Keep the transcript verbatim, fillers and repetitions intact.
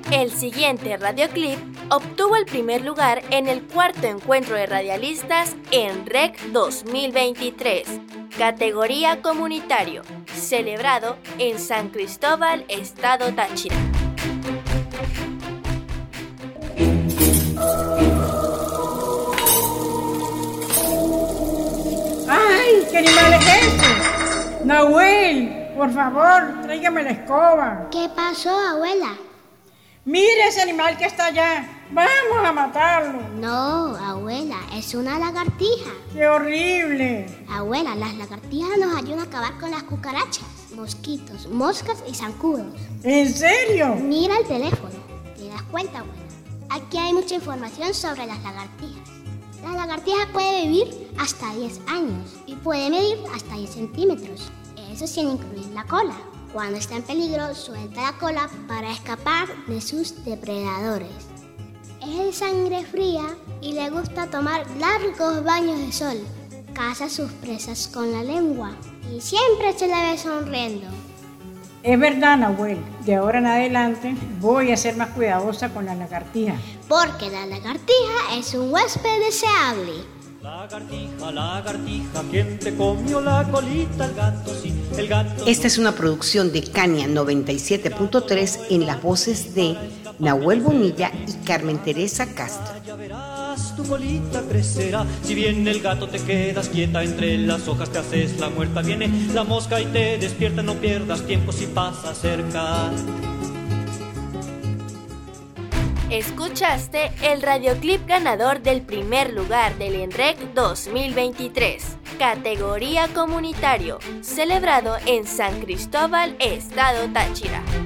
El siguiente radioclip obtuvo el primer lugar en el cuarto encuentro de radialistas en R E C dos mil veintitrés, categoría comunitario, celebrado en San Cristóbal, Estado Táchira. ¡Ay! ¿Qué animal es ese? Nahuel, por favor, tráigame la escoba. ¿Qué pasó, abuela? Mire ese animal que está allá. Vamos a matarlo. No, abuela, es una lagartija. ¡Qué horrible! Abuela, las lagartijas nos ayudan a acabar con las cucarachas, mosquitos, moscas y zancudos. ¿En serio? Mira el teléfono. ¿Te das cuenta, abuela? Aquí hay mucha información sobre las lagartijas. La lagartija puede vivir hasta diez años y puede medir hasta diez centímetros. Eso sin incluir la cola. Cuando está en peligro, suelta la cola para escapar de sus depredadores. Es de sangre fría y le gusta tomar largos baños de sol. Caza a sus presas con la lengua y siempre se le ve sonriendo. Es verdad, Nahuel. De ahora en adelante voy a ser más cuidadosa con la lagartija. Porque la lagartija es un huésped deseable. Lagartija, lagartija, ¿quién te comió la colita? El gato, sí, el gato. Esta es una producción de Cania noventa y siete punto tres en las voces de Nahuel Bonilla y Carmen Teresa Castro. Ya verás, tu colita crecerá. Si viene el gato te quedas quieta, entre las hojas te haces la muerta. Viene la mosca y te despierta, no pierdas tiempo si pasa cerca. Escuchaste el radioclip ganador del primer lugar del R E C dos mil veintitrés, categoría comunitario, celebrado en San Cristóbal, Estado Táchira.